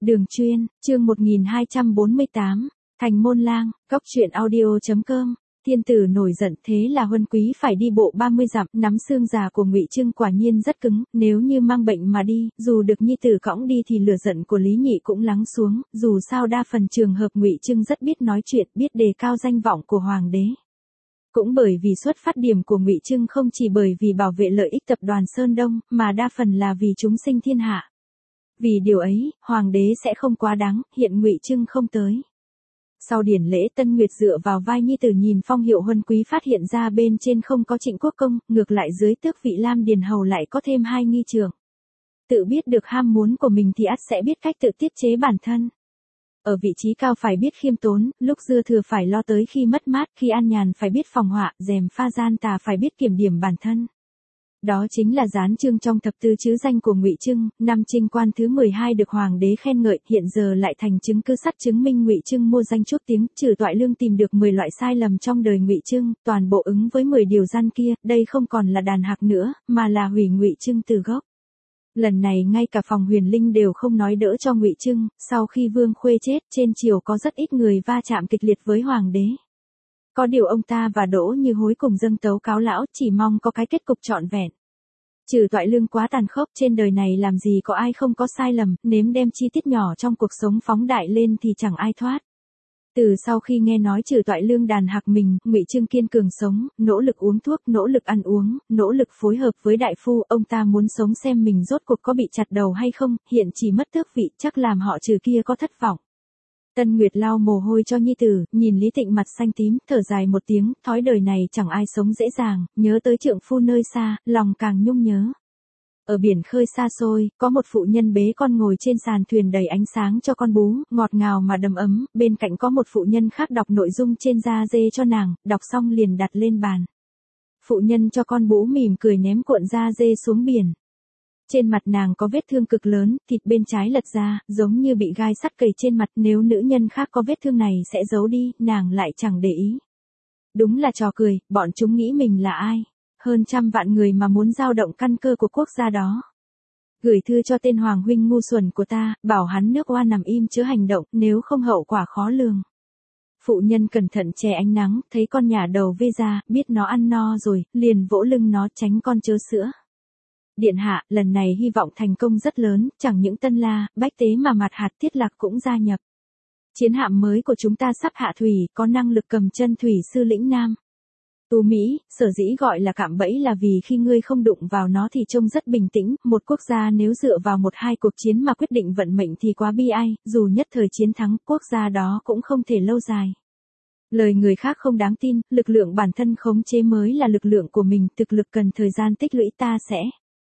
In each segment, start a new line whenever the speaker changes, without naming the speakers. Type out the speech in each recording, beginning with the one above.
Đường Chuyên, chương 1248, Thành Môn Lang, Cóc truyện audio.com. Thiên tử nổi giận, thế là Huân Quý phải đi bộ 30 dặm, nắm xương già của Ngụy Trưng quả nhiên rất cứng, nếu như mang bệnh mà đi, dù được nhi tử cõng đi thì lửa giận của Lý Nhị cũng lắng xuống, dù sao đa phần trường hợp Ngụy Trưng rất biết nói chuyện, biết đề cao danh vọng của hoàng đế. Cũng bởi vì xuất phát điểm của Ngụy Trưng không chỉ bởi vì bảo vệ lợi ích tập đoàn Sơn Đông, mà đa phần là vì chúng sinh thiên hạ. Vì điều ấy, hoàng đế sẽ không quá đáng, hiện Ngụy Trưng không tới. Sau điển lễ Tân Nguyệt dựa vào vai nhi tử nhìn phong hiệu Huân Quý phát hiện ra bên trên không có Trịnh Quốc Công, ngược lại dưới tước vị Lam Điền Hầu lại có thêm 2 nghi trưởng. Tự biết được ham muốn của mình thì ắt sẽ biết cách tự tiết chế bản thân. Ở vị trí cao phải biết khiêm tốn, lúc dư thừa phải lo tới khi mất mát, khi an nhàn phải biết phòng họa, dèm pha gian tà phải biết kiểm điểm bản thân. Đó chính là dán chương trong thập tứ chữ danh của Ngụy Trưng, năm Trinh Quan thứ 12 được hoàng đế khen ngợi, hiện giờ lại thành chứng cứ sắt chứng minh Ngụy Trưng mua danh chuốc tiếng, Trừ Toại Lương tìm được 10 loại sai lầm trong đời Ngụy Trưng, toàn bộ ứng với 10 điều gian kia, đây không còn là đàn hạc nữa, mà là hủy Ngụy Trưng từ gốc. Lần này ngay cả phòng Huyền Linh đều không nói đỡ cho Ngụy Trưng, sau khi Vương Khuê chết, trên triều có rất ít người va chạm kịch liệt với hoàng đế. Có điều ông ta và Đỗ Như Hối cùng dâng tấu cáo lão, chỉ mong có cái kết cục trọn vẹn. Trừ Toại Lương quá tàn khốc, trên đời này làm gì có ai không có sai lầm, nếm đem chi tiết nhỏ trong cuộc sống phóng đại lên thì chẳng ai thoát. Từ sau khi nghe nói Trừ Toại Lương đàn hạc mình, Ngụy Trưng kiên cường sống, nỗ lực uống thuốc, nỗ lực ăn uống, nỗ lực phối hợp với đại phu, ông ta muốn sống xem mình rốt cuộc có bị chặt đầu hay không, hiện chỉ mất tước vị, chắc làm họ Trừ kia có thất vọng. Tân Nguyệt lau mồ hôi cho nhi tử, nhìn Lý Tịnh mặt xanh tím, thở dài một tiếng, thói đời này chẳng ai sống dễ dàng, nhớ tới trượng phu nơi xa, lòng càng nhung nhớ. Ở biển khơi xa xôi, có một phụ nhân bế con ngồi trên sàn thuyền đầy ánh sáng cho con bú, ngọt ngào mà đầm ấm, bên cạnh có một phụ nhân khác đọc nội dung trên da dê cho nàng, đọc xong liền đặt lên bàn. Phụ nhân cho con bú mỉm cười ném cuộn da dê xuống biển. Trên mặt nàng có vết thương cực lớn, thịt bên trái lật ra, giống như bị gai sắt cầy trên mặt, nếu nữ nhân khác có vết thương này sẽ giấu đi, nàng lại chẳng để ý. Đúng là trò cười, bọn chúng nghĩ mình là ai? Hơn 100 vạn người mà muốn dao động căn cơ của quốc gia đó. Gửi thư cho tên Hoàng huynh ngu xuẩn của ta, bảo hắn nước oa nằm im chớ hành động, nếu không hậu quả khó lường. Phụ nhân cẩn thận che ánh nắng, thấy con nhả đầu vê ra, biết nó ăn no rồi, liền vỗ lưng nó tránh con chớ sữa. Điện hạ, lần này hy vọng thành công rất lớn, chẳng những Tân La, Bách Tế mà Mạt Hạt Tiết Lạc cũng gia nhập. Chiến hạm mới của chúng ta sắp hạ thủy, có năng lực cầm chân thủy sư lĩnh Nam. Tu Mỹ, sở dĩ gọi là cạm bẫy là vì khi ngươi không đụng vào nó thì trông rất bình tĩnh, một quốc gia nếu dựa vào 1-2 cuộc chiến mà quyết định vận mệnh thì quá bi ai, dù nhất thời chiến thắng, quốc gia đó cũng không thể lâu dài. Lời người khác không đáng tin, lực lượng bản thân khống chế mới là lực lượng của mình, thực lực cần thời gian tích lũy ta sẽ.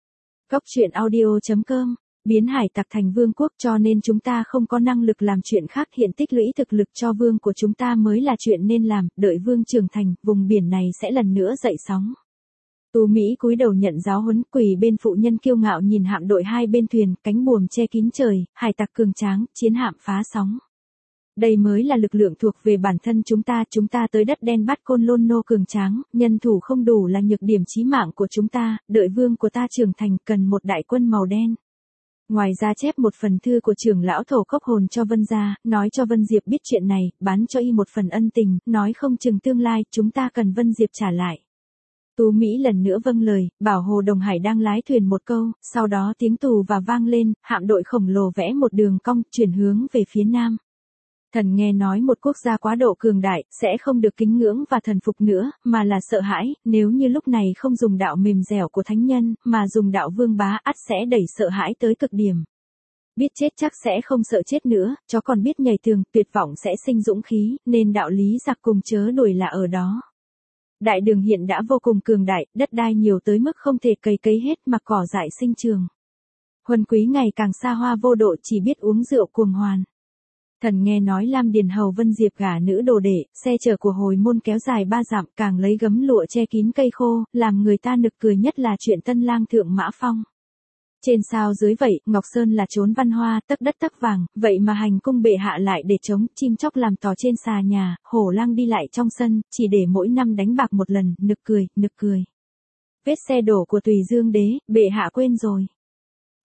Cóc truyện audio.com, biến hải tặc thành vương quốc cho nên chúng ta không có năng lực làm chuyện khác, hiện tích lũy thực lực cho vương của chúng ta mới là chuyện nên làm, đợi vương trưởng thành, vùng biển này sẽ lần nữa dậy sóng. Tu Mỹ cúi đầu nhận giáo huấn, quỳ bên phụ nhân kiêu ngạo nhìn hạm đội hai bên thuyền, cánh buồm che kín trời, hải tặc cường tráng, chiến hạm phá sóng. Đây mới là lực lượng thuộc về bản thân chúng ta tới đất đen bắt Côn Lôn Nô cường tráng, nhân thủ không đủ là nhược điểm chí mạng của chúng ta, đợi vương của ta trưởng thành cần một đại quân màu đen. Ngoài ra chép một phần thư của trưởng lão Thổ Cốc Hồn cho Vân gia, nói cho Vân Diệp biết chuyện này, bán cho y một phần ân tình, nói không chừng tương lai chúng ta cần Vân Diệp trả lại. Tú Mỹ lần nữa vâng lời, bảo Hồ Đồng Hải đang lái thuyền một câu, sau đó tiếng tù và vang lên, hạm đội khổng lồ vẽ một đường cong, chuyển hướng về phía nam. Thần nghe nói một quốc gia quá độ cường đại, sẽ không được kính ngưỡng và thần phục nữa, mà là sợ hãi, nếu như lúc này không dùng đạo mềm dẻo của thánh nhân, mà dùng đạo vương bá ắt sẽ đẩy sợ hãi tới cực điểm. Biết chết chắc sẽ không sợ chết nữa, chó còn biết nhảy tường, tuyệt vọng sẽ sinh dũng khí, nên đạo lý giặc cùng chớ đuổi là ở đó. Đại đường hiện đã vô cùng cường đại, đất đai nhiều tới mức không thể cấy hết mà cỏ dại sinh trường. Huân Quý ngày càng xa hoa vô độ chỉ biết uống rượu cuồng hoan. Thần nghe nói Lam Điền Hầu Vân Diệp gả nữ đồ đệ, xe chở của hồi môn kéo dài 3 dặm, càng lấy gấm lụa che kín cây khô, làm người ta nực cười nhất là chuyện Tân Lang thượng Mã Phong. Trên sao dưới vậy, Ngọc Sơn là chốn văn hoa, tấc đất tấc vàng, vậy mà hành cung bệ hạ lại để trống, chim chóc làm tò trên xà nhà, hổ lang đi lại trong sân, chỉ để mỗi năm đánh bạc một lần, nực cười. Vết xe đổ của Tùy Dương đế, bệ hạ quên rồi.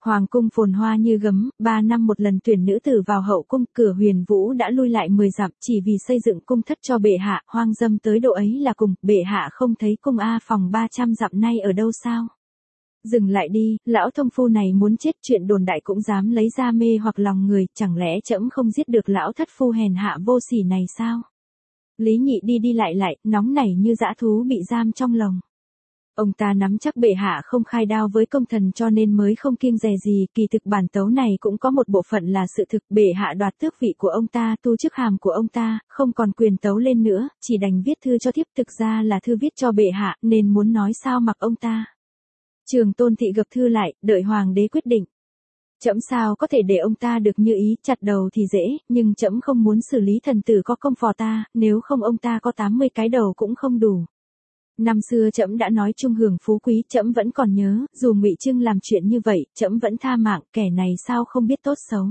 Hoàng cung phồn hoa như gấm, 3 năm một lần tuyển nữ tử vào hậu cung, cửa Huyền Vũ đã lui lại 10 dặm chỉ vì xây dựng cung thất cho bệ hạ, hoang dâm tới độ ấy là cùng, bệ hạ không thấy cung A phòng 300 dặm nay ở đâu sao? Dừng lại đi, lão thông phu này muốn chết, chuyện đồn đại cũng dám lấy ra mê hoặc lòng người, chẳng lẽ trẫm không giết được lão thất phu hèn hạ vô sỉ này sao? Lý Nhị đi đi lại, nóng nảy như dã thú bị giam trong lồng. Ông ta nắm chắc bệ hạ không khai đao với công thần cho nên mới không kiêng dè gì, kỳ thực bản tấu này cũng có một bộ phận là sự thực, bệ hạ đoạt tước vị của ông ta, tu chức hàm của ông ta, không còn quyền tấu lên nữa, chỉ đành viết thư cho thiếp, thực ra là thư viết cho bệ hạ, nên muốn nói sao mặc ông ta. Trường Tôn Thị gập thư lại, đợi hoàng đế quyết định. Trẫm sao có thể để ông ta được như ý, chặt đầu thì dễ, nhưng trẫm không muốn xử lý thần tử có công phò ta, nếu không ông ta có 80 cái đầu cũng không đủ. Năm xưa trẫm đã nói chung hưởng phú quý, trẫm vẫn còn nhớ, dù Ngụy Trưng làm chuyện như vậy, trẫm vẫn tha mạng, kẻ này sao không biết tốt xấu.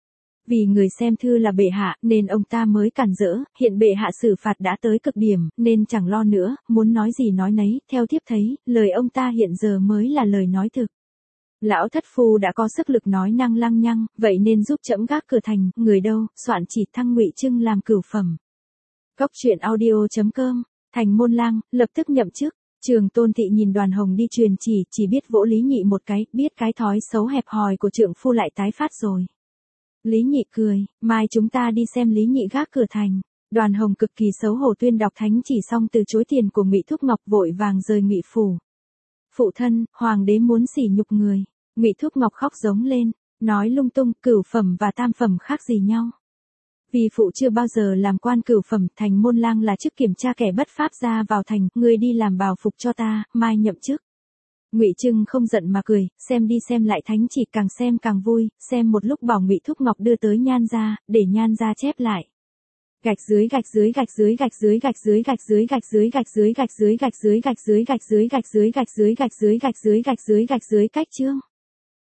Vì người xem thư là bệ hạ, nên ông ta mới cản rỡ, hiện bệ hạ xử phạt đã tới cực điểm, nên chẳng lo nữa, muốn nói gì nói nấy, theo thiếp thấy, lời ông ta hiện giờ mới là lời nói thực. Lão thất phu đã có sức lực nói năng lăng nhăng, vậy nên giúp trẫm gác cửa thành, người đâu, soạn chỉ thăng Ngụy Trưng làm cửu phẩm. Cóc truyện audio.com, Thành Môn Lang, lập tức nhậm chức. Trường Tôn Thị nhìn Đoàn Hồng đi truyền chỉ biết vỗ Lý Nhị một cái, biết cái thói xấu hẹp hòi của trượng phu lại tái phát rồi. Lý Nhị cười, mai chúng ta đi xem Lý Nhị gác cửa thành. Đoàn Hồng cực kỳ xấu hổ tuyên đọc thánh chỉ xong từ chối tiền của Ngụy Thúc Ngọc vội vàng rời Ngụy phủ. Phụ thân, hoàng đế muốn sỉ nhục người. Ngụy Thúc Ngọc khóc giống lên, nói lung tung, cửu phẩm và tam phẩm khác gì nhau. Vì phụ chưa bao giờ làm quan cửu phẩm, Thành Môn Lang là chức kiểm tra kẻ bất pháp ra vào thành, ngươi đi làm bào phục cho ta, mai nhậm chức. Ngụy Trưng không giận mà cười, xem đi xem lại thánh chỉ càng xem càng vui, xem một lúc bảo Ngụy Thúc Ngọc đưa tới Nhan gia, để Nhan gia chép lại. Gạch dưới gạch dưới gạch dưới gạch dưới gạch dưới gạch dưới gạch dưới gạch dưới gạch dưới gạch dưới gạch dưới gạch dưới gạch dưới gạch dưới gạch dưới gạch dưới gạch dưới gạch dưới cách chương.